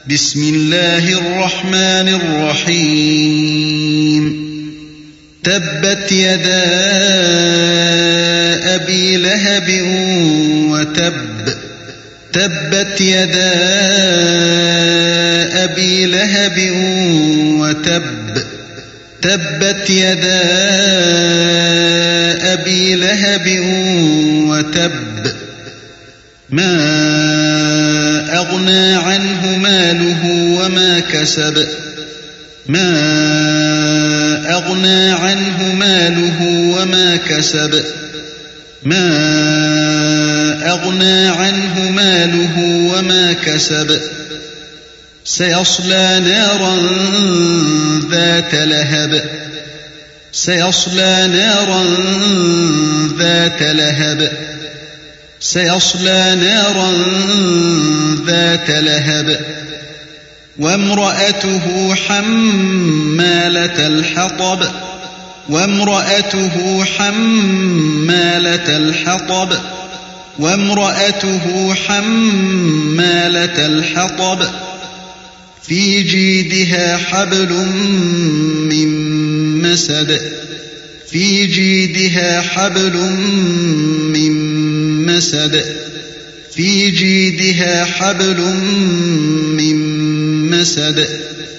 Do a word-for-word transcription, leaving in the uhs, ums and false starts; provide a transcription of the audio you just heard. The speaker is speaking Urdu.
بسم الله الرحمن الرحيم تبت يدا أبي لهب وتب تبت يدا أبي لهب وتب تبت يدا أبي لهب وتب ما أغنى عنه ماله وما كسب ما أغنى عنه ماله وما كسب ما أغنى عنه ماله وما كسب سيصلى نارا ذات لهب سيصلى نارا ذات لهب سيصلى نارا ذات لهب وامرأته حمالة الحطب وامرأته حمالة الحطب وامرأته حمالة الحطب في جيدها حبل من مسد في جيدها حبل من مسد في جيدها حبل من مسد